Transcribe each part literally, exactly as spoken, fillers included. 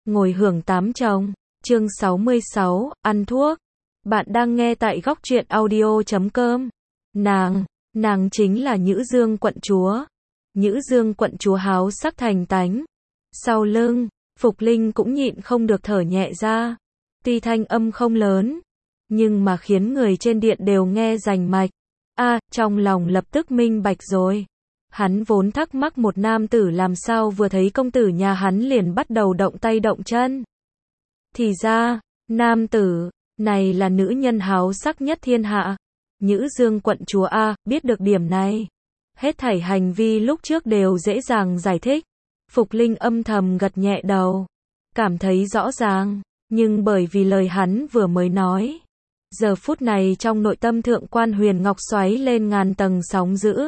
ngồi hưởng tám chồng. Chương sáu mươi sáu, ăn thuốc. Bạn đang nghe tại góc truyện audio chấm com. Nàng, nàng chính là Nhữ Dương quận chúa. Nhữ Dương quận chúa háo sắc thành tánh. Sau lưng, Phục Linh cũng nhịn không được thở nhẹ ra. Tuy thanh âm không lớn, nhưng mà khiến người trên điện đều nghe rành mạch. A, à, trong lòng lập tức minh bạch rồi. Hắn vốn thắc mắc một nam tử làm sao vừa thấy công tử nhà hắn liền bắt đầu động tay động chân. Thì ra, nam tử này là nữ nhân háo sắc nhất thiên hạ. Nhữ Dương quận chúa A, biết được điểm này. Hết thảy hành vi lúc trước đều dễ dàng giải thích. Phục Linh âm thầm gật nhẹ đầu. Cảm thấy rõ ràng, nhưng bởi vì lời hắn vừa mới nói. Giờ phút này trong nội tâm thượng quan Huyền Ngọc xoáy lên ngàn tầng sóng dữ.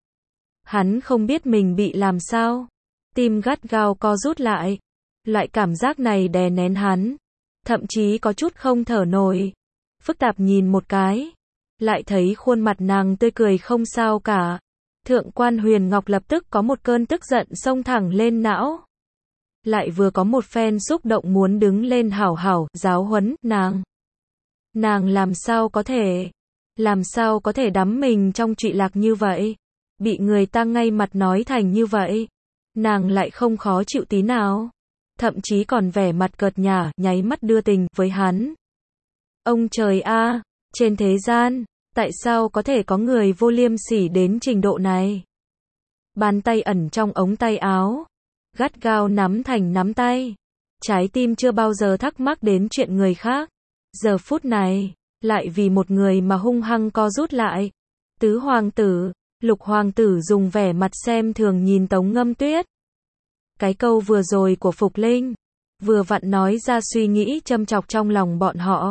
Hắn không biết mình bị làm sao. Tim gắt gao co rút lại. Loại cảm giác này đè nén hắn. Thậm chí có chút không thở nổi. Phức tạp nhìn một cái. Lại thấy khuôn mặt nàng tươi cười không sao cả. Thượng quan Huyền Ngọc lập tức có một cơn tức giận xông thẳng lên não. Lại vừa có một phen xúc động muốn đứng lên hảo hảo, giáo huấn, nàng. Nàng làm sao có thể, làm sao có thể đắm mình trong trụy lạc như vậy. Bị người ta ngay mặt nói thành như vậy. Nàng lại không khó chịu tí nào. Thậm chí còn vẻ mặt cợt nhả, nháy mắt đưa tình với hắn. Ông trời a, trên thế gian, tại sao có thể có người vô liêm sỉ đến trình độ này? Bàn tay ẩn trong ống tay áo, gắt gao nắm thành nắm tay. Trái tim chưa bao giờ thắc mắc đến chuyện người khác. Giờ phút này, lại vì một người mà hung hăng co rút lại. Tứ hoàng tử, Lục hoàng tử dùng vẻ mặt xem thường nhìn Tống Ngâm Tuyết. Cái câu vừa rồi của Phục Linh, vừa vặn nói ra suy nghĩ châm chọc trong lòng bọn họ.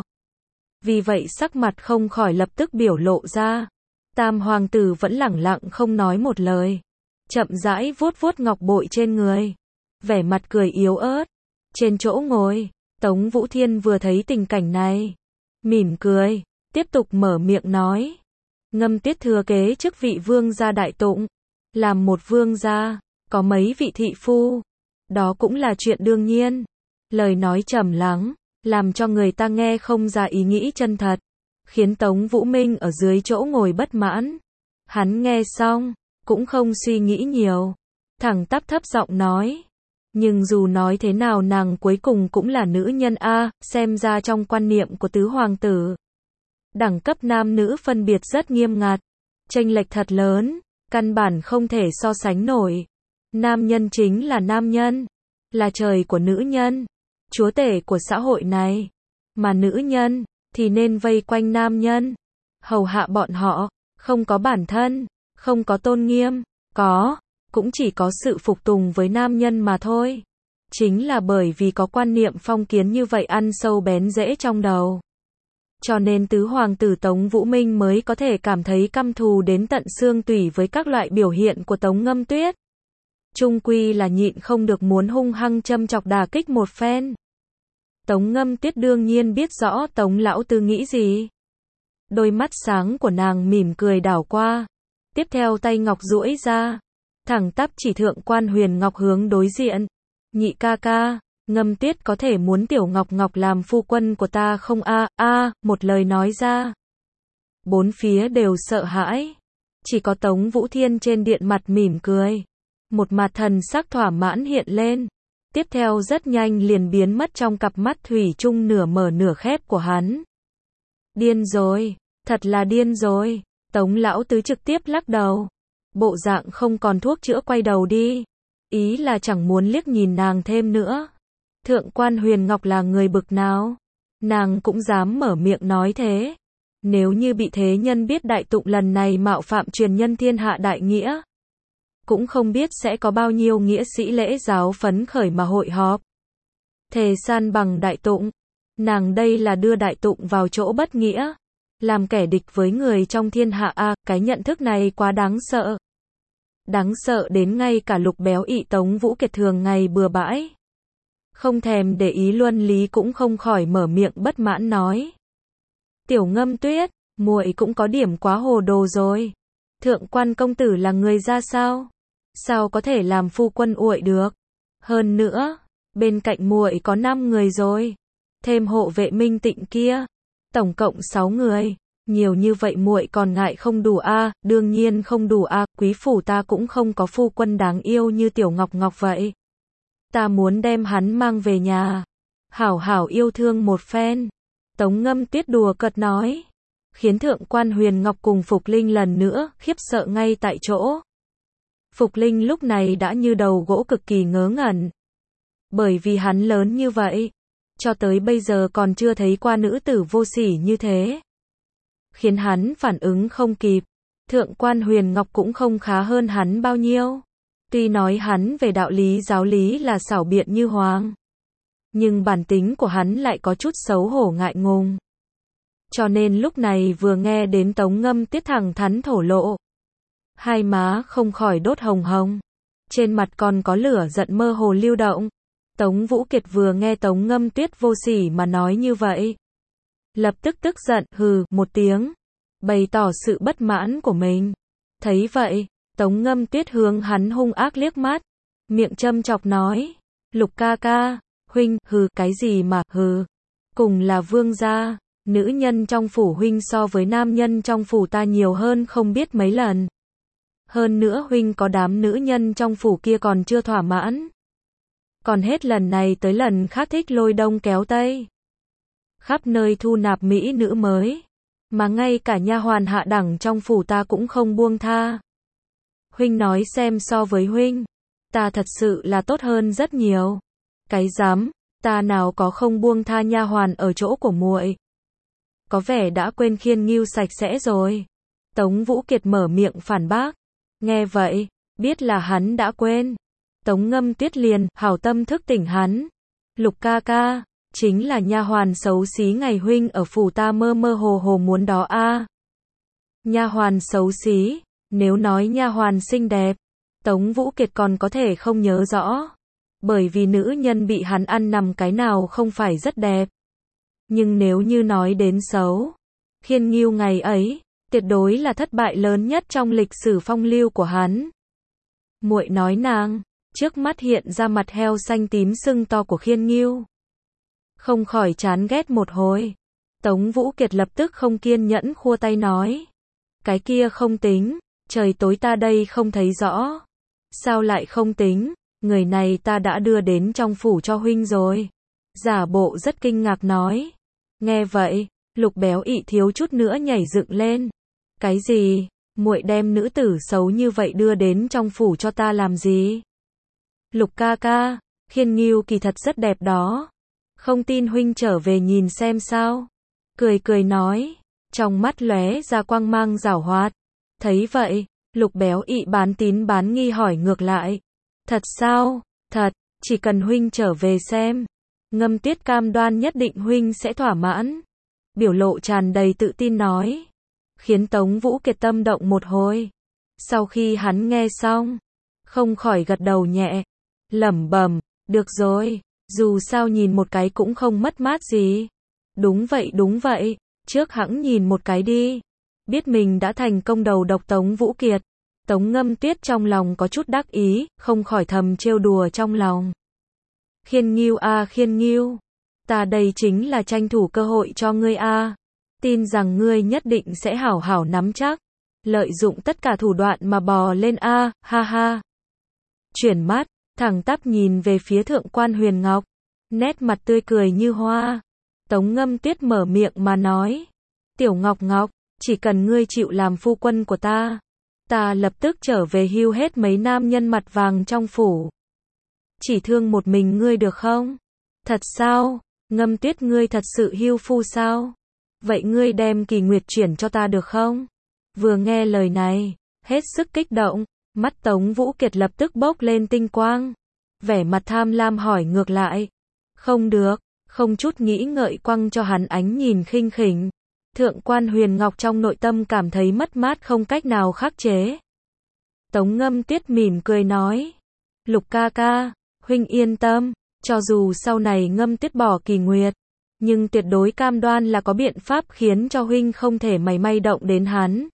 Vì vậy sắc mặt không khỏi lập tức biểu lộ ra. Tam hoàng tử vẫn lẳng lặng không nói một lời. Chậm rãi vuốt vuốt ngọc bội trên người. Vẻ mặt cười yếu ớt. Trên chỗ ngồi, Tống Vũ Thiên vừa thấy tình cảnh này. Mỉm cười, tiếp tục mở miệng nói. Ngâm Tuyết thừa kế chức vị vương gia đại tụng. Làm một vương gia, có mấy vị thị phu. Đó cũng là chuyện đương nhiên. Lời nói trầm lắng, làm cho người ta nghe không ra ý nghĩ chân thật. Khiến Tống Vũ Minh ở dưới chỗ ngồi bất mãn. Hắn nghe xong, cũng không suy nghĩ nhiều. Thẳng tắp thấp giọng nói. Nhưng dù nói thế nào nàng cuối cùng cũng là nữ nhân A, xem ra trong quan niệm của tứ hoàng tử. Đẳng cấp nam nữ phân biệt rất nghiêm ngặt. Chênh lệch thật lớn, căn bản không thể so sánh nổi. Nam nhân chính là nam nhân, là trời của nữ nhân, chúa tể của xã hội này. Mà nữ nhân, thì nên vây quanh nam nhân, hầu hạ bọn họ, không có bản thân, không có tôn nghiêm, có, cũng chỉ có sự phục tùng với nam nhân mà thôi. Chính là bởi vì có quan niệm phong kiến như vậy ăn sâu bén rễ trong đầu. Cho nên tứ hoàng tử Tống Vũ Minh mới có thể cảm thấy căm thù đến tận xương tủy với các loại biểu hiện của Tống Ngâm Tuyết. Chung quy là nhịn không được muốn hung hăng châm chọc đả kích một phen. Tống Ngâm Tuyết đương nhiên biết rõ Tống lão tứ nghĩ gì. Đôi mắt sáng của nàng mỉm cười đảo qua. Tiếp theo tay ngọc duỗi ra. Thẳng tắp chỉ thượng quan Huyền Ngọc hướng đối diện. Nhị ca ca, Ngâm Tuyết có thể muốn tiểu Ngọc Ngọc làm phu quân của ta không a? A, à, một lời nói ra. Bốn phía đều sợ hãi. Chỉ có Tống Vũ Thiên trên điện mặt mỉm cười. Một mặt thần sắc thỏa mãn hiện lên. Tiếp theo rất nhanh liền biến mất trong cặp mắt thủy chung nửa mở nửa khép của hắn. Điên rồi, thật là điên rồi. Tống lão tứ trực tiếp lắc đầu. Bộ dạng không còn thuốc chữa quay đầu đi. Ý là chẳng muốn liếc nhìn nàng thêm nữa. Thượng quan Huyền Ngọc là người bực nào? Nàng cũng dám mở miệng nói thế. Nếu như bị thế nhân biết đại tụng lần này mạo phạm truyền nhân thiên hạ đại nghĩa. Cũng không biết sẽ có bao nhiêu nghĩa sĩ lễ giáo phấn khởi mà hội họp. Thề san bằng đại tụng. Nàng đây là đưa đại tụng vào chỗ bất nghĩa. Làm kẻ địch với người trong thiên hạ a, à, cái nhận thức này quá đáng sợ. Đáng sợ đến ngay cả Lục Béo Ị Tống Vũ Kiệt thường ngày bừa bãi. Không thèm để ý luân lý cũng không khỏi mở miệng bất mãn nói. Tiểu Ngâm Tuyết, muội cũng có điểm quá hồ đồ rồi. Thượng quan công tử là người ra sao? Sao có thể làm phu quân uội được? Hơn nữa, Bên cạnh muội có năm người rồi, thêm hộ vệ Minh Tịnh kia, tổng cộng sáu người. Nhiều như vậy muội còn ngại không đủ a? À? Đương nhiên không đủ a, à. Quý phủ ta cũng không có phu quân đáng yêu như Tiểu Ngọc Ngọc vậy. Ta muốn đem hắn mang về nhà, hảo hảo yêu thương một phen. Tống Ngâm Tuyết đùa cợt nói, khiến thượng quan Huyền Ngọc cùng Phục Linh lần nữa khiếp sợ ngay tại chỗ. Phục Linh lúc này đã như đầu gỗ cực kỳ ngớ ngẩn. Bởi vì hắn lớn như vậy, cho tới bây giờ còn chưa thấy qua nữ tử vô sỉ như thế. Khiến hắn phản ứng không kịp. Thượng quan Huyền Ngọc cũng không khá hơn hắn bao nhiêu. Tuy nói hắn về đạo lý giáo lý là xảo biện như hoàng, nhưng bản tính của hắn lại có chút xấu hổ ngại ngùng. Cho nên lúc này vừa nghe đến Tống Ngâm Tuyết thẳng thắn thổ lộ, hai má không khỏi đốt hồng hồng, trên mặt còn có lửa giận mơ hồ lưu động. Tống Vũ Kiệt vừa nghe Tống Ngâm Tuyết vô sỉ mà nói như vậy, lập tức tức giận, hừ, một tiếng, bày tỏ sự bất mãn của mình. Thấy vậy, Tống Ngâm Tuyết hướng hắn hung ác liếc mắt, miệng châm chọc nói, Lục ca ca, huynh, hừ, cái gì mà, hừ, cùng là vương gia, nữ nhân trong phủ huynh so với nam nhân trong phủ ta nhiều hơn không biết mấy lần. Hơn nữa huynh có đám nữ nhân trong phủ kia còn chưa thỏa mãn. Còn hết lần này tới lần khác thích lôi đông kéo tây, khắp nơi thu nạp mỹ nữ mới, mà ngay cả nha hoàn hạ đẳng trong phủ ta cũng không buông tha. Huynh nói xem, so với huynh, ta thật sự là tốt hơn rất nhiều. Cái dám, ta nào có không buông tha nha hoàn ở chỗ của muội. Có vẻ đã quên Khiên Ngưu sạch sẽ rồi. Tống Vũ Kiệt mở miệng phản bác. Nghe vậy, biết là hắn đã quên. Tống Ngâm Tuyết liền hảo tâm thức tỉnh hắn. Lục ca ca, chính là nha hoàn xấu xí ngày huynh ở phủ ta mơ mơ hồ hồ muốn đó a. À. Nha hoàn xấu xí, nếu nói nha hoàn xinh đẹp, Tống Vũ Kiệt còn có thể không nhớ rõ, bởi vì nữ nhân bị hắn ăn nằm cái nào không phải rất đẹp. Nhưng nếu như nói đến xấu, Khiên Ngưu ngày ấy, tuyệt đối là thất bại lớn nhất trong lịch sử phong lưu của hắn. Muội nói nàng, trước mắt hiện ra mặt heo xanh tím sưng to của Khiên Ngưu, không khỏi chán ghét một hồi. Tống Vũ Kiệt lập tức không kiên nhẫn khua tay nói, cái kia không tính, trời tối ta đây không thấy rõ. Sao lại không tính, người này ta đã đưa đến trong phủ cho huynh rồi. Giả bộ rất kinh ngạc nói. Nghe vậy, Lục Béo Ị thiếu chút nữa nhảy dựng lên. Cái gì, muội đem nữ tử xấu như vậy đưa đến trong phủ cho ta làm gì? Lục ca ca, Khiên Ngưu kỳ thật rất đẹp đó. Không tin huynh trở về nhìn xem sao. Cười cười nói, trong mắt lóe ra quang mang giảo hoạt. Thấy vậy, Lục Béo Ị bán tín bán nghi hỏi ngược lại. Thật sao? Thật, chỉ cần huynh trở về xem. Ngâm Tuyết cam đoan nhất định huynh sẽ thỏa mãn. Biểu lộ tràn đầy tự tin nói. Khiến Tống Vũ Kiệt tâm động một hồi. Sau khi hắn nghe xong, không khỏi gật đầu nhẹ, lẩm bẩm, được rồi, dù sao nhìn một cái cũng không mất mát gì. Đúng vậy đúng vậy, trước hẵng nhìn một cái đi. Biết mình đã thành công đầu độc Tống Vũ Kiệt, Tống Ngâm Tuyết trong lòng có chút đắc ý, không khỏi thầm trêu đùa trong lòng. Khiên Ngưu a à, Khiên Ngưu, ta đây chính là tranh thủ cơ hội cho ngươi a. À. Tin rằng ngươi nhất định sẽ hảo hảo nắm chắc, lợi dụng tất cả thủ đoạn mà bò lên a, à, ha ha. Chuyển mắt, thẳng tắp nhìn về phía thượng quan Huyền Ngọc, nét mặt tươi cười như hoa. Tống Ngâm Tuyết mở miệng mà nói, Tiểu Ngọc Ngọc, chỉ cần ngươi chịu làm phu quân của ta, ta lập tức trở về hưu hết mấy nam nhân mặt vàng trong phủ. Chỉ thương một mình ngươi được không? Thật sao? Ngâm Tuyết ngươi thật sự hưu phu sao? Vậy ngươi đem Kỳ Nguyệt chuyển cho ta được không? Vừa nghe lời này, hết sức kích động, mắt Tống Vũ Kiệt lập tức bốc lên tinh quang, vẻ mặt tham lam hỏi ngược lại. Không được, không chút nghĩ ngợi quăng cho hắn ánh nhìn khinh khỉnh. Thượng quan Huyền Ngọc trong nội tâm cảm thấy mất mát không cách nào khắc chế. Tống Ngâm Tuyết mỉm cười nói, Lục ca ca, huynh yên tâm, cho dù sau này Ngâm Tuyết bỏ Kỳ Nguyệt, nhưng tuyệt đối cam đoan là có biện pháp khiến cho huynh không thể mảy may động đến hắn.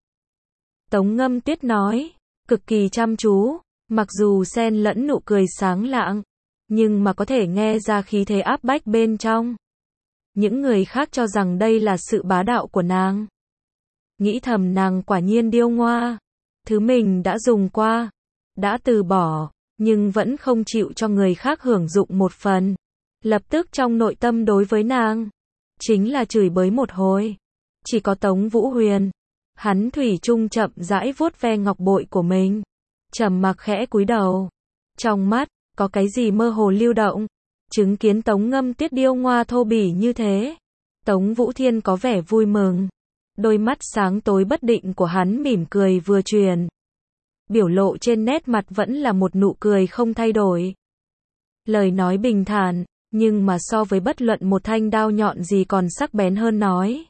Tống Ngâm Tuyết nói, cực kỳ chăm chú, mặc dù xen lẫn nụ cười sáng lạng, nhưng mà có thể nghe ra khí thế áp bách bên trong. Những người khác cho rằng đây là sự bá đạo của nàng. Nghĩ thầm nàng quả nhiên điêu ngoa. Thứ mình đã dùng qua, đã từ bỏ, nhưng vẫn không chịu cho người khác hưởng dụng một phần. Lập tức trong nội tâm đối với nàng, chính là chửi bới một hồi. Chỉ có Tống Vũ Huyền, hắn thủy chung chậm rãi vuốt ve ngọc bội của mình, trầm mặc khẽ cúi đầu. Trong mắt, có cái gì mơ hồ lưu động. Chứng kiến Tống Ngâm Tuyết điêu ngoa thô bỉ như thế, Tống Vũ Thiên có vẻ vui mừng. Đôi mắt sáng tối bất định của hắn mỉm cười vừa truyền. Biểu lộ trên nét mặt vẫn là một nụ cười không thay đổi. Lời nói bình thản, nhưng mà so với bất luận một thanh đao nhọn gì còn sắc bén hơn nói.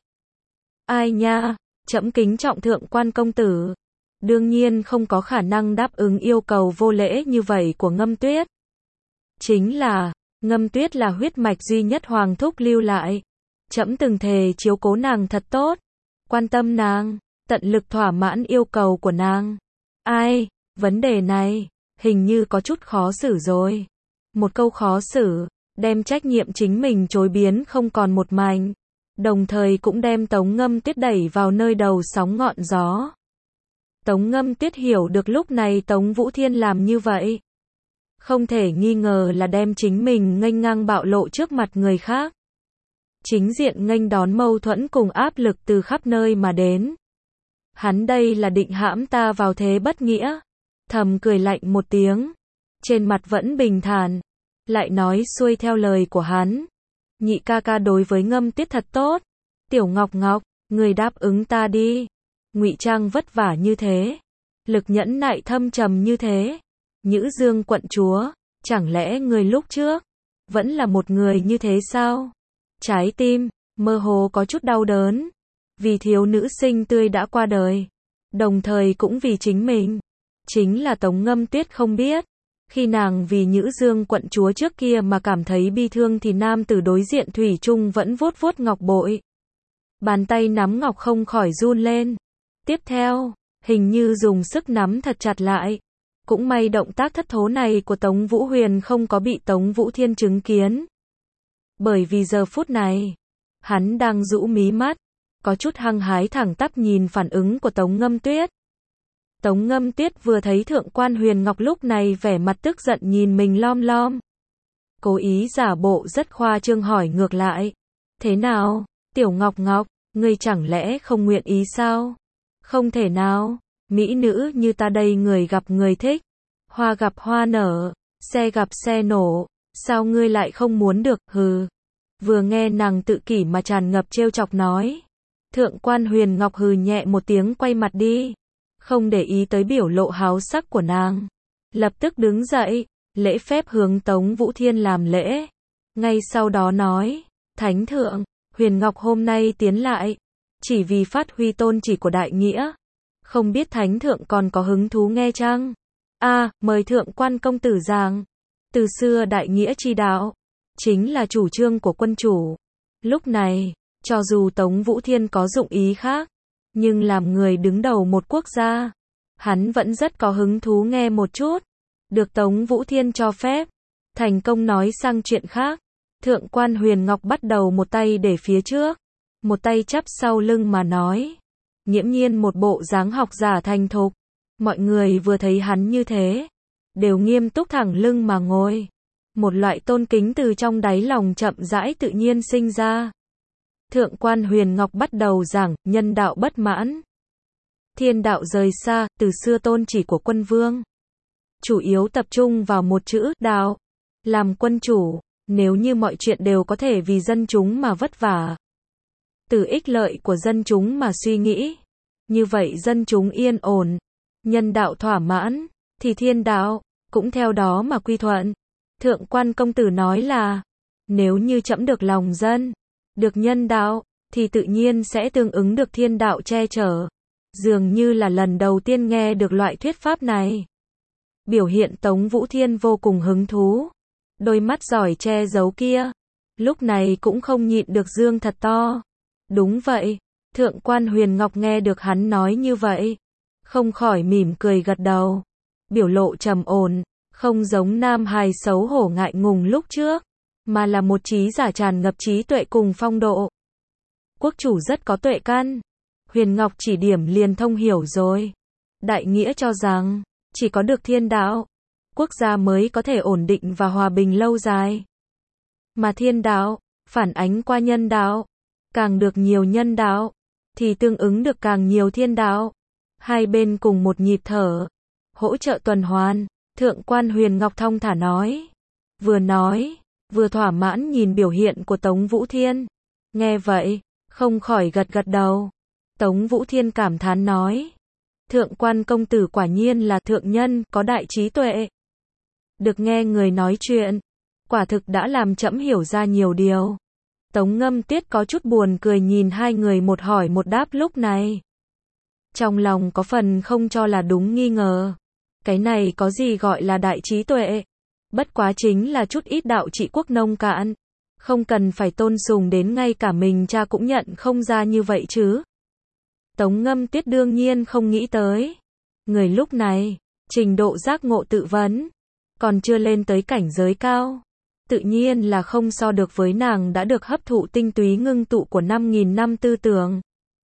Ai nha, trẫm kính trọng thượng quan công tử. Đương nhiên không có khả năng đáp ứng yêu cầu vô lễ như vậy của Ngâm Tuyết. Chính là, Ngâm Tuyết là huyết mạch duy nhất Hoàng thúc lưu lại. Trẫm từng thề chiếu cố nàng thật tốt, quan tâm nàng, tận lực thỏa mãn yêu cầu của nàng. Ai, vấn đề này, hình như có chút khó xử rồi. Một câu khó xử, đem trách nhiệm chính mình chối biến không còn một mảnh. Đồng thời cũng đem Tống Ngâm Tuyết đẩy vào nơi đầu sóng ngọn gió. Tống Ngâm Tuyết hiểu được lúc này Tống Vũ Thiên làm như vậy. Không thể nghi ngờ là đem chính mình nghênh ngang bạo lộ trước mặt người khác. Chính diện nghênh đón mâu thuẫn cùng áp lực từ khắp nơi mà đến. Hắn đây là định hãm ta vào thế bất nghĩa. Thầm cười lạnh một tiếng. Trên mặt vẫn bình thản. Lại nói xuôi theo lời của hắn. Nhị ca ca đối với Ngâm Tuyết thật tốt. Tiểu Ngọc Ngọc, người đáp ứng ta đi. Ngụy trang vất vả như thế. Lực nhẫn nại thâm trầm như thế. Nhữ Dương quận chúa, chẳng lẽ người lúc trước vẫn là một người như thế sao? Trái tim mơ hồ có chút đau đớn, vì thiếu nữ sinh tươi đã qua đời, đồng thời cũng vì chính mình. Chính là Tống Ngâm Tuyết không biết, khi nàng vì Nhữ Dương quận chúa trước kia mà cảm thấy bi thương thì nam tử đối diện thủy chung vẫn vuốt vuốt ngọc bội. Bàn tay nắm ngọc không khỏi run lên. Tiếp theo, hình như dùng sức nắm thật chặt lại. Cũng may động tác thất thố này của Tống Vũ Huyền không có bị Tống Vũ Thiên chứng kiến. Bởi vì giờ phút này, hắn đang rũ mí mắt, có chút hăng hái thẳng tắp nhìn phản ứng của Tống Ngâm Tuyết. Tống Ngâm Tuyết vừa thấy thượng quan Huyền Ngọc lúc này vẻ mặt tức giận nhìn mình lom lom. Cố ý giả bộ rất khoa trương hỏi ngược lại. Thế nào, Tiểu Ngọc Ngọc, ngươi chẳng lẽ không nguyện ý sao? Không thể nào. Mỹ nữ như ta đây người gặp người thích, hoa gặp hoa nở, xe gặp xe nổ, sao ngươi lại không muốn được, hừ. Vừa nghe nàng tự kỷ mà tràn ngập trêu chọc nói. Thượng quan Huyền Ngọc hừ nhẹ một tiếng quay mặt đi, không để ý tới biểu lộ háo sắc của nàng. Lập tức đứng dậy, lễ phép hướng Tống Vũ Thiên làm lễ. Ngay sau đó nói, Thánh thượng, Huyền Ngọc hôm nay tiến lại, chỉ vì phát huy tôn chỉ của đại nghĩa. Không biết Thánh thượng còn có hứng thú nghe chăng? A, à, mời thượng quan công tử giảng. Từ xưa đại nghĩa chi đạo, chính là chủ trương của quân chủ. Lúc này, cho dù Tống Vũ Thiên có dụng ý khác, nhưng làm người đứng đầu một quốc gia, hắn vẫn rất có hứng thú nghe một chút. Được Tống Vũ Thiên cho phép, thành công nói sang chuyện khác. Thượng quan Huyền Ngọc bắt đầu một tay để phía trước, một tay chắp sau lưng mà nói. Nghiễm nhiên một bộ dáng học giả thành thục. Mọi người vừa thấy hắn như thế, đều nghiêm túc thẳng lưng mà ngồi. Một loại tôn kính từ trong đáy lòng chậm rãi tự nhiên sinh ra. Thượng quan Huyền Ngọc bắt đầu giảng, nhân đạo bất mãn. Thiên đạo rời xa, từ xưa tôn chỉ của quân vương. Chủ yếu tập trung vào một chữ, đạo. Làm quân chủ, nếu như mọi chuyện đều có thể vì dân chúng mà vất vả. Từ ích lợi của dân chúng mà suy nghĩ. Như vậy dân chúng yên ổn, nhân đạo thỏa mãn, thì thiên đạo cũng theo đó mà quy thuận. Thượng quan công tử nói là, nếu như trẫm được lòng dân, được nhân đạo, thì tự nhiên sẽ tương ứng được thiên đạo che chở. Dường như là lần đầu tiên nghe được loại thuyết pháp này. Biểu hiện Tống Vũ Thiên vô cùng hứng thú. Đôi mắt giỏi che giấu kia, lúc này cũng không nhịn được dương thật to. Đúng vậy, thượng quan Huyền Ngọc nghe được hắn nói như vậy, không khỏi mỉm cười gật đầu. Biểu lộ trầm ổn, Không giống nam hài xấu hổ ngại ngùng lúc trước, mà là một trí giả tràn ngập trí tuệ cùng phong độ. Quốc chủ rất có tuệ căn. Huyền Ngọc chỉ điểm liền thông hiểu rồi. Đại nghĩa cho rằng, chỉ có được thiên đạo, quốc gia mới có thể ổn định và hòa bình lâu dài. Mà thiên đạo, phản ánh qua nhân đạo. Càng được nhiều nhân đạo, thì tương ứng được càng nhiều thiên đạo. Hai bên cùng một nhịp thở, hỗ trợ tuần hoàn. Thượng quan Huyền Ngọc thong thả nói. Vừa nói, vừa thỏa mãn nhìn biểu hiện của Tống Vũ Thiên. Nghe vậy, không khỏi gật gật đầu. Tống Vũ Thiên cảm thán nói. Thượng quan công tử quả nhiên là thượng nhân, có đại trí tuệ. Được nghe người nói chuyện, quả thực đã làm trẫm hiểu ra nhiều điều. Tống Ngâm Tuyết có chút buồn cười nhìn hai người một hỏi một đáp lúc này. Trong lòng có phần không cho là đúng nghi ngờ. Cái này có gì gọi là đại trí tuệ? Bất quá chính là chút ít đạo trị quốc nông cạn. Không cần phải tôn sùng đến ngay cả mình cha cũng nhận không ra như vậy chứ. Tống Ngâm Tuyết đương nhiên không nghĩ tới. Người lúc này, trình độ giác ngộ tự vấn, còn chưa lên tới cảnh giới cao. Tự nhiên là không so được với nàng đã được hấp thụ tinh túy ngưng tụ của năm nghìn năm tư tưởng.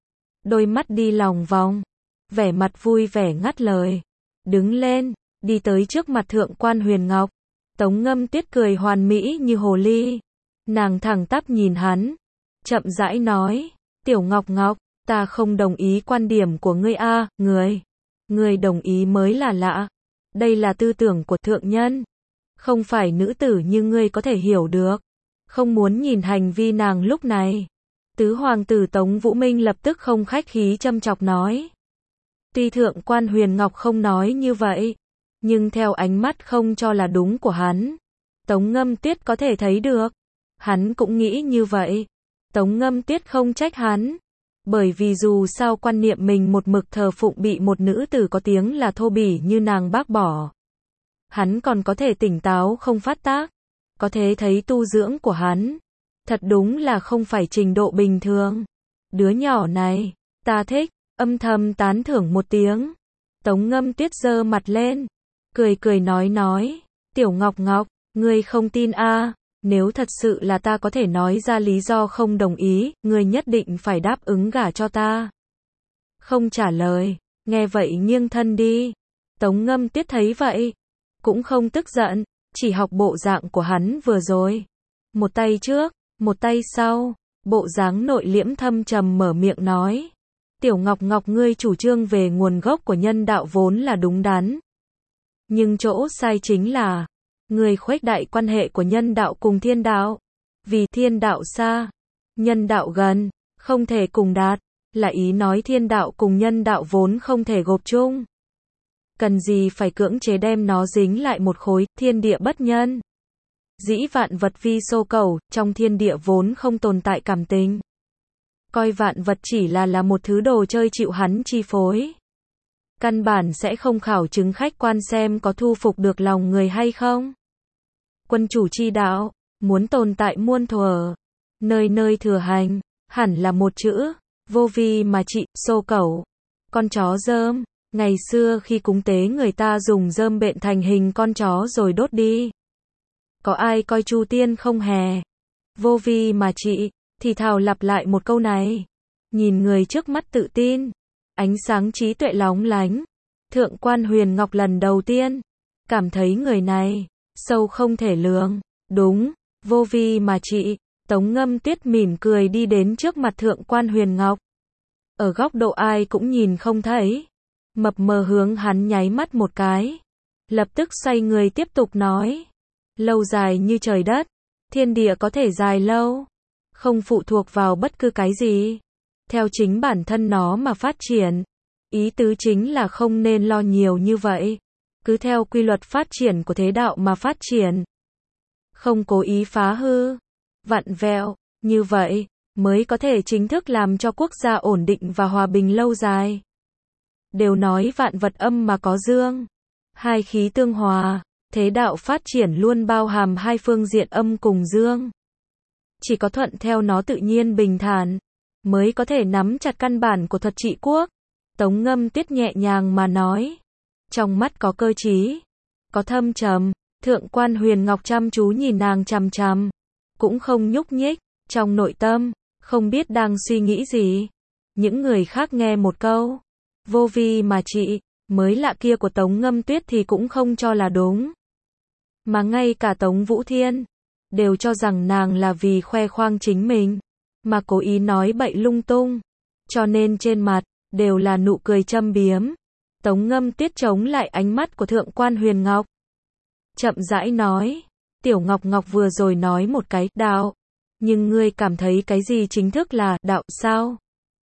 Đôi mắt đi lòng vòng, vẻ mặt vui vẻ ngắt lời. Đứng lên, đi tới trước mặt thượng quan Huyền Ngọc. Tống Ngâm Tuyết cười hoàn mỹ như hồ ly. Nàng thẳng tắp nhìn hắn, chậm rãi nói, Tiểu Ngọc Ngọc, ta không đồng ý quan điểm của ngươi a, à, người. Ngươi đồng ý mới là lạ. Đây là tư tưởng của thượng nhân. Không phải nữ tử như ngươi có thể hiểu được. Không muốn nhìn hành vi nàng lúc này. Tứ hoàng tử Tống Vũ Minh lập tức không khách khí châm chọc nói. Tuy thượng quan Huyền Ngọc không nói như vậy, nhưng theo ánh mắt không cho là đúng của hắn, Tống Ngâm Tuyết có thể thấy được. Hắn cũng nghĩ như vậy. Tống Ngâm Tuyết không trách hắn. Bởi vì dù sao quan niệm mình một mực thờ phụng bị một nữ tử có tiếng là thô bỉ như nàng bác bỏ. Hắn còn có thể tỉnh táo không phát tác. Có thể thấy tu dưỡng của hắn. Thật đúng là không phải trình độ bình thường. Đứa nhỏ này, ta thích, âm thầm tán thưởng một tiếng. Tống Ngâm Tuyết giơ mặt lên. Cười cười nói nói. Tiểu Ngọc Ngọc, ngươi không tin a? À, nếu thật sự là ta có thể nói ra lý do không đồng ý, ngươi nhất định phải đáp ứng gả cho ta. Không trả lời, nghe vậy nghiêng thân đi. Tống Ngâm Tuyết thấy vậy, cũng không tức giận, chỉ học bộ dạng của hắn vừa rồi. Một tay trước, một tay sau, bộ dáng nội liễm thâm trầm mở miệng nói. Tiểu Ngọc Ngọc, ngươi chủ trương về nguồn gốc của nhân đạo vốn là đúng đắn. Nhưng chỗ sai chính là, người khuếch đại quan hệ của nhân đạo cùng thiên đạo. Vì thiên đạo xa, nhân đạo gần, không thể cùng đạt, là ý nói thiên đạo cùng nhân đạo vốn không thể gộp chung. Cần gì phải cưỡng chế đem nó dính lại một khối, thiên địa bất nhân. Dĩ vạn vật vi xô cầu, trong thiên địa vốn không tồn tại cảm tình. Coi vạn vật chỉ là là một thứ đồ chơi chịu hắn chi phối. Căn bản sẽ không khảo chứng khách quan xem có thu phục được lòng người hay không. Quân chủ chi đạo, muốn tồn tại muôn thuở, nơi nơi thừa hành, hẳn là một chữ, vô vi mà trị, xô cẩu. Con chó dơm, ngày xưa khi cúng tế người ta dùng dơm bện thành hình con chó rồi đốt đi. Có ai coi Chu Tiên không hè? Vô vi mà trị, thì thào lặp lại một câu này. Nhìn người trước mắt tự tin, ánh sáng trí tuệ lóng lánh. Thượng quan Huyền Ngọc lần đầu tiên cảm thấy người này sâu không thể lường. Đúng, vô vi mà trị. Tống Ngâm Tuyết mỉm cười đi đến trước mặt thượng quan Huyền Ngọc. Ở góc độ ai cũng nhìn không thấy. Mập mờ hướng hắn nháy mắt một cái. Lập tức xoay người tiếp tục nói. Lâu dài như trời đất, thiên địa có thể dài lâu, không phụ thuộc vào bất cứ cái gì. Theo chính bản thân nó mà phát triển. Ý tứ chính là không nên lo nhiều như vậy. Cứ theo quy luật phát triển của thế đạo mà phát triển. Không cố ý phá hư, vặn vẹo, như vậy mới có thể chính thức làm cho quốc gia ổn định và hòa bình lâu dài. Đều nói vạn vật âm mà có dương, hai khí tương hòa, thế đạo phát triển luôn bao hàm hai phương diện âm cùng dương. Chỉ có thuận theo nó tự nhiên bình thản, mới có thể nắm chặt căn bản của thuật trị quốc. Tống Ngâm Tuyết nhẹ nhàng mà nói, trong mắt có cơ trí, có thâm trầm. Thượng quan Huyền Ngọc chăm chú nhìn nàng chằm chằm, cũng không nhúc nhích, trong nội tâm, không biết đang suy nghĩ gì. Những người khác nghe một câu, vô vi mà trị, mới lạ kia của Tống Ngâm Tuyết thì cũng không cho là đúng. Mà ngay cả Tống Vũ Thiên, đều cho rằng nàng là vì khoe khoang chính mình, mà cố ý nói bậy lung tung. Cho nên trên mặt, đều là nụ cười châm biếm. Tống Ngâm Tuyết chống lại ánh mắt của Thượng quan Huyền Ngọc. Chậm rãi nói, Tiểu Ngọc Ngọc vừa rồi nói một cái, đạo. Nhưng ngươi cảm thấy cái gì chính thức là, đạo, sao?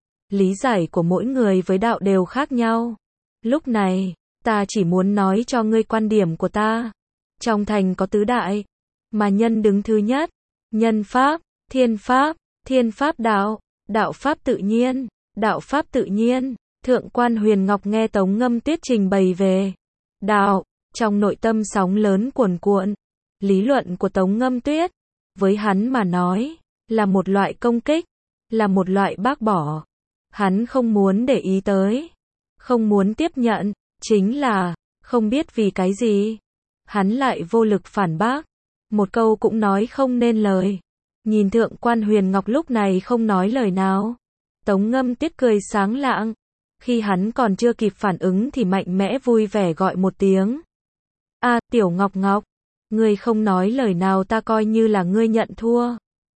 Lý giải của mỗi người với đạo đều khác nhau. Lúc này, ta chỉ muốn nói cho ngươi quan điểm của ta. Trong thành có tứ đại, mà nhân đứng thứ nhất. Nhân pháp, thiên pháp, thiên pháp đạo, đạo pháp tự nhiên, đạo pháp tự nhiên. Thượng quan Huyền Ngọc nghe Tống Ngâm Tuyết trình bày về đạo, trong nội tâm sóng lớn cuồn cuộn. Lý luận của Tống Ngâm Tuyết, với hắn mà nói, là một loại công kích, là một loại bác bỏ. Hắn không muốn để ý tới, không muốn tiếp nhận, chính là, không biết vì cái gì. Hắn lại vô lực phản bác, một câu cũng nói không nên lời. Nhìn Thượng quan Huyền Ngọc lúc này không nói lời nào. Tống Ngâm Tuyết cười sáng lạng. Khi hắn còn chưa kịp phản ứng thì mạnh mẽ vui vẻ gọi một tiếng. A, à, Tiểu Ngọc Ngọc, ngươi không nói lời nào ta coi như là ngươi nhận thua.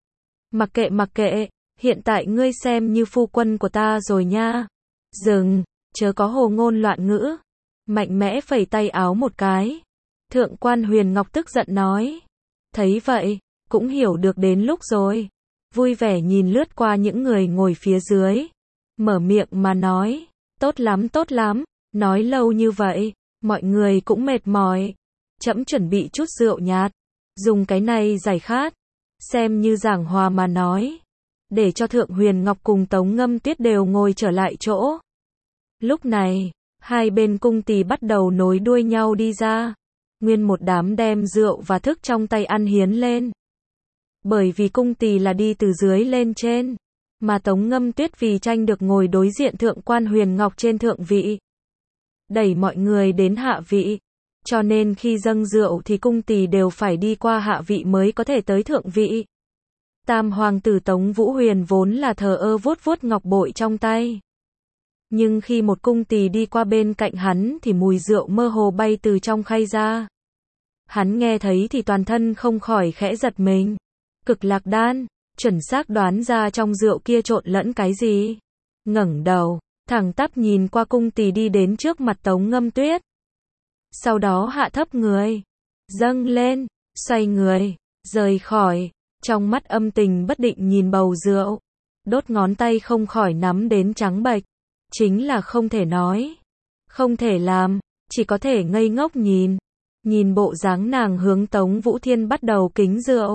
Mặc kệ mặc kệ, hiện tại ngươi xem như phu quân của ta rồi nha. Dừng, chớ có hồ ngôn loạn ngữ. Mạnh mẽ phẩy tay áo một cái. Thượng quan Huyền Ngọc tức giận nói. Thấy vậy, cũng hiểu được đến lúc rồi. Vui vẻ nhìn lướt qua những người ngồi phía dưới. Mở miệng mà nói. Tốt lắm tốt lắm, nói lâu như vậy, mọi người cũng mệt mỏi. Trẫm chuẩn bị chút rượu nhạt, dùng cái này giải khát. Xem như giảng hòa mà nói. Để cho Thượng Huyền Ngọc cùng Tống Ngâm Tuyết đều ngồi trở lại chỗ. Lúc này, hai bên cung tỳ bắt đầu nối đuôi nhau đi ra. Nguyên một đám đem rượu và thức trong tay ăn hiến lên. Bởi vì cung tỳ là đi từ dưới lên trên. Mà Tống Ngâm Tuyết vì tranh được ngồi đối diện Thượng quan Huyền Ngọc trên thượng vị. Đẩy mọi người đến hạ vị. Cho nên khi dâng rượu thì cung tỳ đều phải đi qua hạ vị mới có thể tới thượng vị. Tam hoàng tử Tống Vũ Huyền vốn là thờ ơ vuốt vuốt ngọc bội trong tay. Nhưng khi một cung tỳ đi qua bên cạnh hắn thì mùi rượu mơ hồ bay từ trong khay ra. Hắn nghe thấy thì toàn thân không khỏi khẽ giật mình. Cực lạc đan, chuẩn xác đoán ra trong rượu kia trộn lẫn cái gì. Ngẩng đầu, thẳng tắp nhìn qua cung tỳ đi đến trước mặt Tống Ngâm Tuyết. Sau đó hạ thấp người, dâng lên, xoay người, rời khỏi, trong mắt âm tình bất định nhìn bầu rượu. Đốt ngón tay không khỏi nắm đến trắng bệch. Chính là không thể nói, không thể làm, chỉ có thể ngây ngốc nhìn. Nhìn bộ dáng nàng hướng Tống Vũ Thiên bắt đầu kính rượu.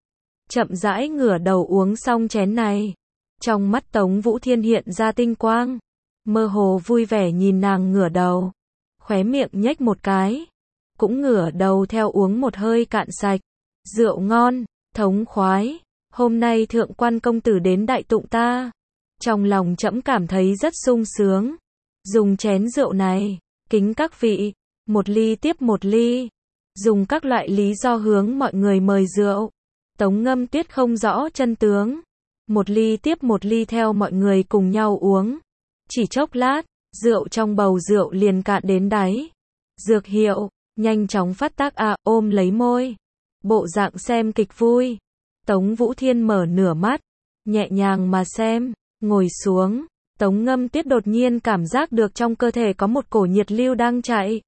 Chậm rãi ngửa đầu uống xong chén này. Trong mắt Tống Vũ Thiên hiện ra tinh quang. Mơ hồ vui vẻ nhìn nàng ngửa đầu. Khóe miệng nhếch một cái. Cũng ngửa đầu theo uống một hơi cạn sạch. Rượu ngon, thống khoái. Hôm nay thượng quan công tử đến đại tụng ta. Trong lòng trẫm cảm thấy rất sung sướng. Dùng chén rượu này, kính các vị, một ly tiếp một ly. Dùng các loại lý do hướng mọi người mời rượu. Tống Ngâm Tuyết không rõ chân tướng. Một ly tiếp một ly theo mọi người cùng nhau uống. Chỉ chốc lát, rượu trong bầu rượu liền cạn đến đáy. Dược hiệu, nhanh chóng phát tác à, ôm lấy môi. Bộ dạng xem kịch vui. Tống Vũ Thiên mở nửa mắt, nhẹ nhàng mà xem, ngồi xuống. Tống Ngâm Tuyết đột nhiên cảm giác được trong cơ thể có một cổ nhiệt lưu đang chạy.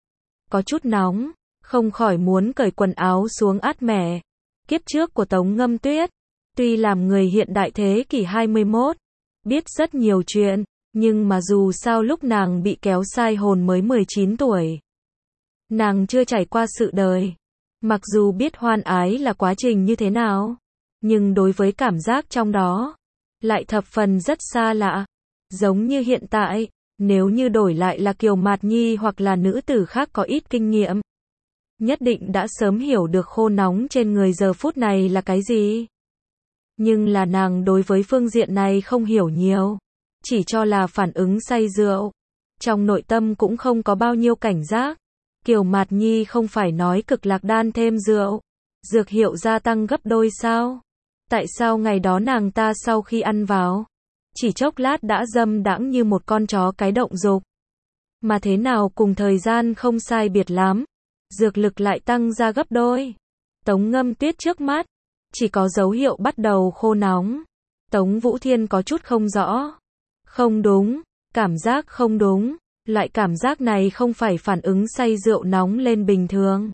Có chút nóng, không khỏi muốn cởi quần áo xuống át mẻ. Kiếp trước của Tống Ngâm Tuyết, tuy làm người hiện đại thế kỷ hai mươi mốt, biết rất nhiều chuyện, nhưng mà dù sao lúc nàng bị kéo sai hồn mới mười chín tuổi. Nàng chưa trải qua sự đời. Mặc dù biết hoan ái là quá trình như thế nào, nhưng đối với cảm giác trong đó, lại thập phần rất xa lạ. Giống như hiện tại, nếu như đổi lại là Kiều Mạt Nhi hoặc là nữ tử khác có ít kinh nghiệm, nhất định đã sớm hiểu được khô nóng trên người giờ phút này là cái gì. Nhưng là nàng đối với phương diện này không hiểu nhiều, chỉ cho là phản ứng say rượu. Trong nội tâm cũng không có bao nhiêu cảnh giác. Kiều Mạt Nhi không phải nói cực lạc đan thêm rượu, dược hiệu gia tăng gấp đôi sao? Tại sao ngày đó nàng ta sau khi ăn vào, chỉ chốc lát đã dâm đãng như một con chó cái động dục? Mà thế nào cùng thời gian không sai biệt lắm, dược lực lại tăng ra gấp đôi. Tống Ngâm Tuyết trước mắt, chỉ có dấu hiệu bắt đầu khô nóng. Tống Vũ Thiên có chút không rõ. Không đúng, cảm giác không đúng. Loại cảm giác này không phải phản ứng say rượu nóng lên bình thường.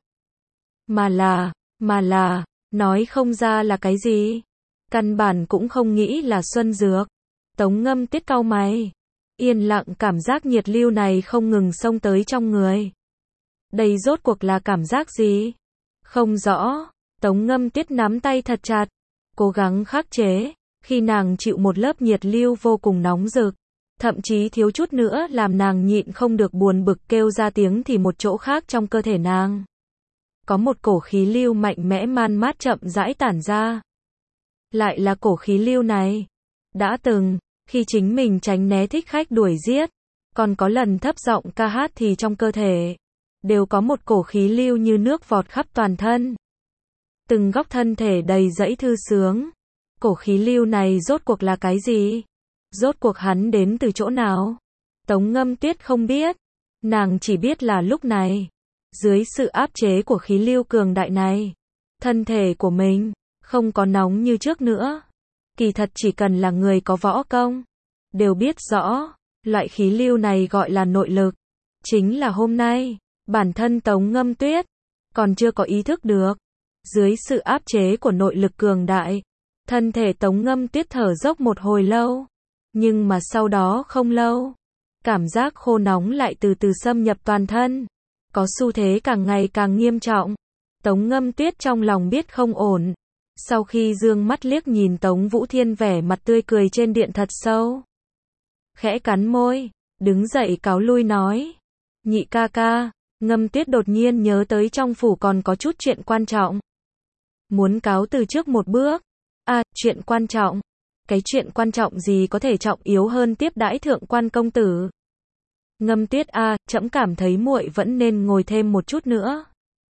Mà là, mà là, nói không ra là cái gì. Căn bản cũng không nghĩ là xuân dược. Tống Ngâm Tuyết cau mày. Yên lặng cảm giác nhiệt lưu này không ngừng xông tới trong người. Đây rốt cuộc là cảm giác gì? Không rõ. Tống Ngâm Tuyết nắm tay thật chặt, cố gắng khắc chế. Khi nàng chịu một lớp nhiệt lưu vô cùng nóng rực, thậm chí thiếu chút nữa làm nàng nhịn không được buồn bực kêu ra tiếng, thì một chỗ khác trong cơ thể nàng có một cổ khí lưu mạnh mẽ man mát chậm rãi tản ra. Lại là cổ khí lưu này. Đã từng, khi chính mình tránh né thích khách đuổi giết, còn có lần thấp giọng ca hát thì trong cơ thể đều có một cổ khí lưu như nước vọt khắp toàn thân. Từng góc thân thể đầy dẫy thư sướng. Cổ khí lưu này rốt cuộc là cái gì? Rốt cuộc hắn đến từ chỗ nào? Tống Ngâm Tuyết không biết. Nàng chỉ biết là lúc này, dưới sự áp chế của khí lưu cường đại này, thân thể của mình không có nóng như trước nữa. Kỳ thật chỉ cần là người có võ công, đều biết rõ, loại khí lưu này gọi là nội lực. Chính là hôm nay, bản thân Tống Ngâm Tuyết còn chưa có ý thức được. Dưới sự áp chế của nội lực cường đại, thân thể Tống Ngâm Tuyết thở dốc một hồi lâu. Nhưng mà sau đó không lâu, cảm giác khô nóng lại từ từ xâm nhập toàn thân, có xu thế càng ngày càng nghiêm trọng. Tống Ngâm Tuyết trong lòng biết không ổn. Sau khi dương mắt liếc nhìn Tống Vũ Thiên vẻ mặt tươi cười trên điện thật sâu, khẽ cắn môi, đứng dậy cáo lui nói: Nhị ca ca. Ngâm Tuyết đột nhiên nhớ tới trong phủ còn có chút chuyện quan trọng, muốn cáo từ trước một bước. À, chuyện quan trọng? Cái chuyện quan trọng gì có thể trọng yếu hơn tiếp đãi thượng quan công tử? Ngâm Tuyết a, à, trẫm cảm thấy muội vẫn nên ngồi thêm một chút nữa.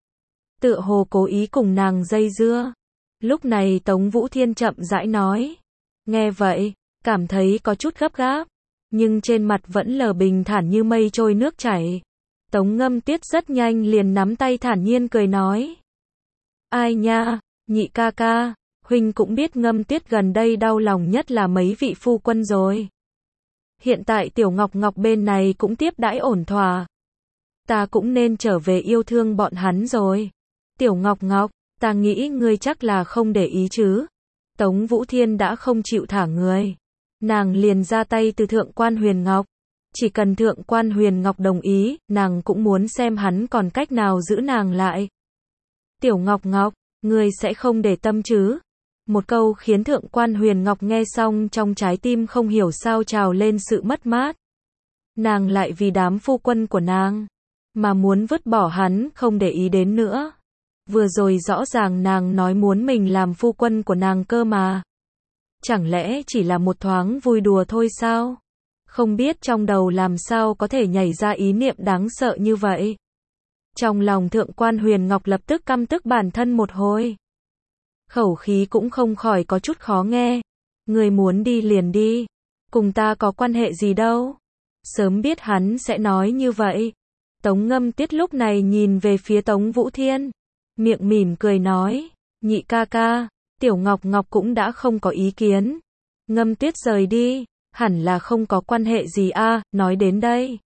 Tựa hồ cố ý cùng nàng dây dưa. Lúc này Tống Vũ Thiên chậm rãi nói. Nghe vậy, cảm thấy có chút gấp gáp, nhưng trên mặt vẫn lờ bình thản như mây trôi nước chảy. Tống Ngâm Tuyết rất nhanh liền nắm tay thản nhiên cười nói: Ai nha, nhị ca ca, huynh cũng biết Ngâm Tuyết gần đây đau lòng nhất là mấy vị phu quân rồi. Hiện tại Tiểu Ngọc Ngọc bên này cũng tiếp đãi ổn thỏa, ta cũng nên trở về yêu thương bọn hắn rồi. Tiểu Ngọc Ngọc, ta nghĩ ngươi chắc là không để ý chứ. Tống Vũ Thiên đã không chịu thả người, nàng liền ra tay từ Thượng quan Huyền Ngọc. Chỉ cần Thượng quan Huyền Ngọc đồng ý, nàng cũng muốn xem hắn còn cách nào giữ nàng lại. Tiểu Ngọc Ngọc, ngươi sẽ không để tâm chứ? Một câu khiến Thượng quan Huyền Ngọc nghe xong trong trái tim không hiểu sao trào lên sự mất mát. Nàng lại vì đám phu quân của nàng mà muốn vứt bỏ hắn không để ý đến nữa. Vừa rồi rõ ràng nàng nói muốn mình làm phu quân của nàng cơ mà. Chẳng lẽ chỉ là một thoáng vui đùa thôi sao? Không biết trong đầu làm sao có thể nhảy ra ý niệm đáng sợ như vậy. Trong lòng Thượng quan Huyền Ngọc lập tức căm tức bản thân một hồi. Khẩu khí cũng không khỏi có chút khó nghe. Người muốn đi liền đi, cùng ta có quan hệ gì đâu. Sớm biết hắn sẽ nói như vậy. Tống Ngâm Tuyết lúc này nhìn về phía Tống Vũ Thiên, miệng mỉm cười nói: Nhị ca ca, Tiểu Ngọc Ngọc cũng đã không có ý kiến. Ngâm Tuyết rời đi, hẳn là không có quan hệ gì a. À, nói đến đây,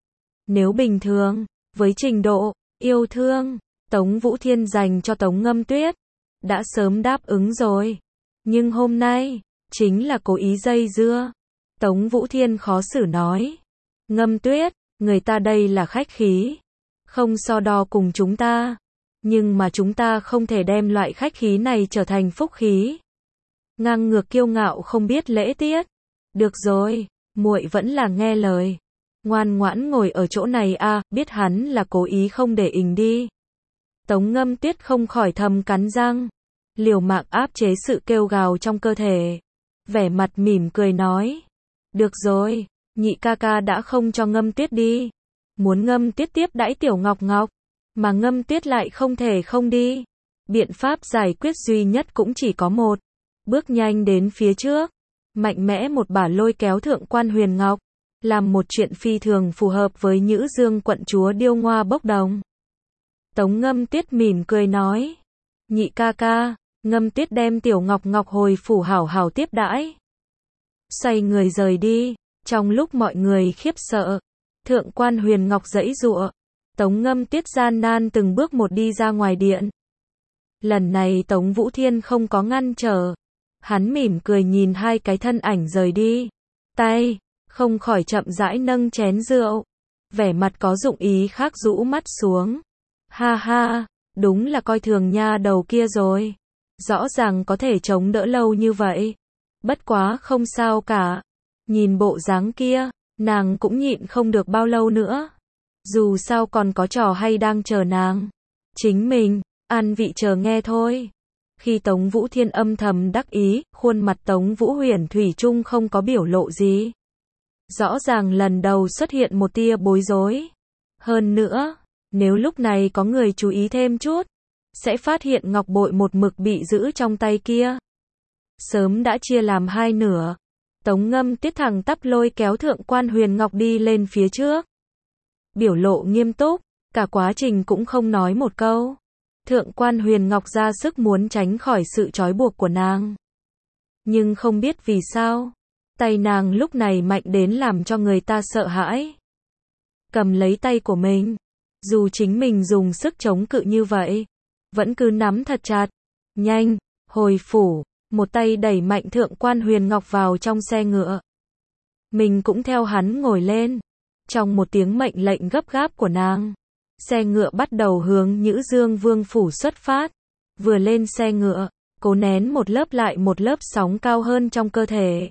nếu bình thường, với trình độ yêu thương Tống Vũ Thiên dành cho Tống Ngâm Tuyết, đã sớm đáp ứng rồi. Nhưng hôm nay, chính là cố ý dây dưa. Tống Vũ Thiên khó xử nói: Ngâm Tuyết, người ta đây là khách khí, không so đo cùng chúng ta. Nhưng mà chúng ta không thể đem loại khách khí này trở thành phúc khí. Ngang ngược kiêu ngạo không biết lễ tiết. Được rồi, muội vẫn là nghe lời. Ngoan ngoãn ngồi ở chỗ này a, à, biết hắn là cố ý không để ình đi. Tống Ngâm Tuyết không khỏi thầm cắn răng, liều mạng áp chế sự kêu gào trong cơ thể. Vẻ mặt mỉm cười nói: Được rồi, nhị ca ca đã không cho Ngâm Tuyết đi, muốn Ngâm Tuyết tiếp đãi Tiểu Ngọc Ngọc, mà Ngâm Tuyết lại không thể không đi. Biện pháp giải quyết duy nhất cũng chỉ có một. Bước nhanh đến phía trước, mạnh mẽ một bả lôi kéo Thượng quan Huyền Ngọc, làm một chuyện phi thường phù hợp với Nhữ Dương quận chúa điêu ngoa bốc đồng. Tống Ngâm Tuyết mỉm cười nói, nhị ca ca. Ngâm Tuyết đem Tiểu Ngọc Ngọc hồi phủ hảo hảo tiếp đãi. Xoay người rời đi, trong lúc mọi người khiếp sợ, Thượng quan Huyền Ngọc giãy giụa, Tống Ngâm Tuyết gian nan từng bước một đi ra ngoài điện. Lần này Tống Vũ Thiên không có ngăn trở, hắn mỉm cười nhìn hai cái thân ảnh rời đi, tay không khỏi chậm rãi nâng chén rượu, vẻ mặt có dụng ý khác rũ mắt xuống. Ha ha, đúng là coi thường nha đầu kia rồi. Rõ ràng có thể chống đỡ lâu như vậy. Bất quá không sao cả. Nhìn bộ dáng kia, nàng cũng nhịn không được bao lâu nữa. Dù sao còn có trò hay đang chờ nàng. Chính mình, ăn vị chờ nghe thôi. Khi Tống Vũ Thiên âm thầm đắc ý, khuôn mặt Tống Vũ Huyền thủy chung không có biểu lộ gì. Rõ ràng lần đầu xuất hiện một tia bối rối. Hơn nữa, nếu lúc này có người chú ý thêm chút, sẽ phát hiện ngọc bội một mực bị giữ trong tay kia. Sớm đã chia làm hai nửa. Tống Ngâm Tuyết thẳng tắp lôi kéo Thượng quan Huyền Ngọc đi lên phía trước. Biểu lộ nghiêm túc, cả quá trình cũng không nói một câu. Thượng quan Huyền Ngọc ra sức muốn tránh khỏi sự trói buộc của nàng. Nhưng không biết vì sao, tay nàng lúc này mạnh đến làm cho người ta sợ hãi. Cầm lấy tay của mình, dù chính mình dùng sức chống cự như vậy, vẫn cứ nắm thật chặt. Nhanh, hồi phủ, một tay đẩy mạnh Thượng quan Huyền Ngọc vào trong xe ngựa. Mình cũng theo hắn ngồi lên. Trong một tiếng mệnh lệnh gấp gáp của nàng, xe ngựa bắt đầu hướng Nhữ Dương Vương phủ xuất phát. Vừa lên xe ngựa, cố nén một lớp lại một lớp sóng cao hơn trong cơ thể.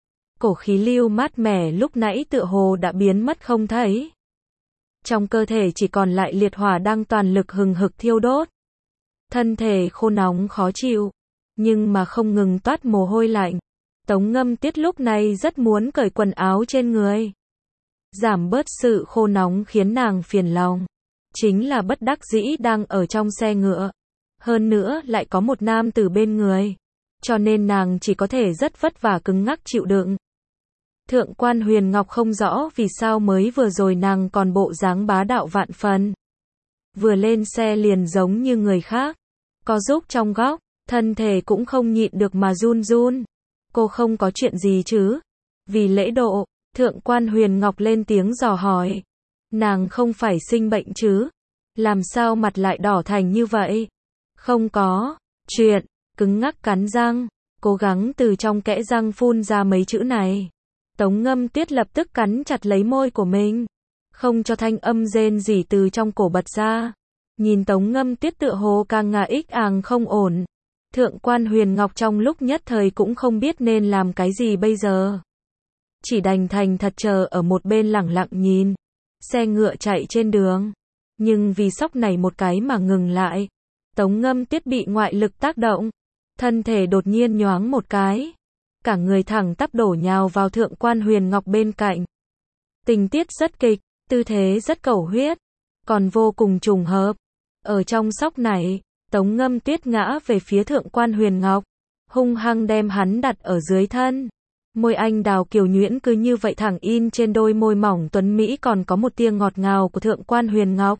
Cổ khí lưu mát mẻ lúc nãy tựa hồ đã biến mất không thấy. Trong cơ thể chỉ còn lại liệt hỏa đang toàn lực hừng hực thiêu đốt. Thân thể khô nóng khó chịu, nhưng mà không ngừng toát mồ hôi lạnh. Tống Ngâm Tuyết lúc này rất muốn cởi quần áo trên người, giảm bớt sự khô nóng khiến nàng phiền lòng. Chính là bất đắc dĩ đang ở trong xe ngựa. Hơn nữa lại có một nam tử bên người. Cho nên nàng chỉ có thể rất vất vả cứng ngắc chịu đựng. Thượng quan Huyền Ngọc không rõ vì sao mới vừa rồi nàng còn bộ dáng bá đạo vạn phần. Vừa lên xe liền giống như người khác. Có giúp trong góc, thân thể cũng không nhịn được mà run run. Cô không có chuyện gì chứ? Vì lễ độ, Thượng quan Huyền Ngọc lên tiếng dò hỏi. Nàng không phải sinh bệnh chứ? Làm sao mặt lại đỏ thành như vậy? Không có chuyện, cứng ngắc cắn răng, cố gắng từ trong kẽ răng phun ra mấy chữ này. Tống Ngâm Tuyết lập tức cắn chặt lấy môi của mình, không cho thanh âm rên rỉ từ trong cổ bật ra. Nhìn Tống Ngâm Tuyết tựa hồ càng ngà ích àng không ổn. Thượng quan Huyền Ngọc trong lúc nhất thời cũng không biết nên làm cái gì bây giờ. Chỉ đành thành thật chờ ở một bên lẳng lặng nhìn. Xe ngựa chạy trên đường. Nhưng vì sóc này một cái mà ngừng lại. Tống Ngâm Tuyết bị ngoại lực tác động. Thân thể đột nhiên nhoáng một cái. Cả người thẳng tắp đổ nhào vào Thượng quan Huyền Ngọc bên cạnh. Tình tiết rất kịch, tư thế rất cầu huyết. Còn vô cùng trùng hợp. Ở trong sóc này, Tống Ngâm Tuyết ngã về phía Thượng quan Huyền Ngọc. Hung hăng đem hắn đặt ở dưới thân. Môi anh đào kiều nhuyễn cứ như vậy thẳng in trên đôi môi mỏng tuấn Mỹ, còn có một tia ngọt ngào của Thượng quan Huyền Ngọc.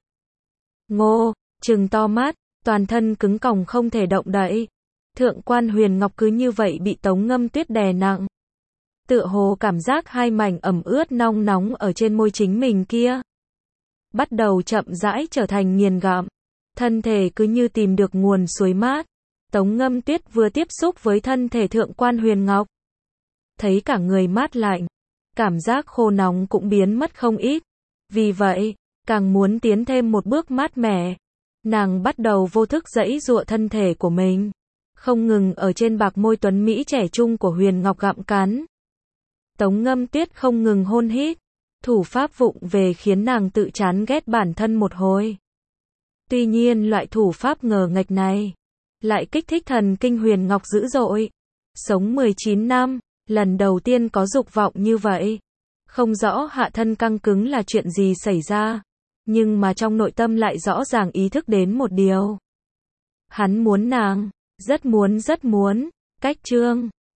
Ngô, trừng to mắt, toàn thân cứng còng không thể động đậy. Thượng quan Huyền Ngọc cứ như vậy bị Tống Ngâm Tuyết đè nặng. Tựa hồ cảm giác hai mảnh ẩm ướt nong nóng ở trên môi chính mình kia bắt đầu chậm rãi trở thành nghiền gặm. Thân thể cứ như tìm được nguồn suối mát. Tống Ngâm Tuyết vừa tiếp xúc với thân thể Thượng quan Huyền Ngọc, thấy cả người mát lạnh, cảm giác khô nóng cũng biến mất không ít. Vì vậy, càng muốn tiến thêm một bước mát mẻ. Nàng bắt đầu vô thức giãy giụa thân thể của mình, không ngừng ở trên bạc môi tuấn Mỹ trẻ trung của Huyền Ngọc gặm cắn. Tống Ngâm Tuyết không ngừng hôn hít, thủ pháp vụng về khiến nàng tự chán ghét bản thân một hồi. Tuy nhiên loại thủ pháp ngờ nghệch này lại kích thích thần kinh Huyền Ngọc dữ dội. Sống mười chín năm, lần đầu tiên có dục vọng như vậy. Không rõ hạ thân căng cứng là chuyện gì xảy ra. Nhưng mà trong nội tâm lại rõ ràng ý thức đến một điều. Hắn muốn nàng, rất muốn rất muốn, cách Trương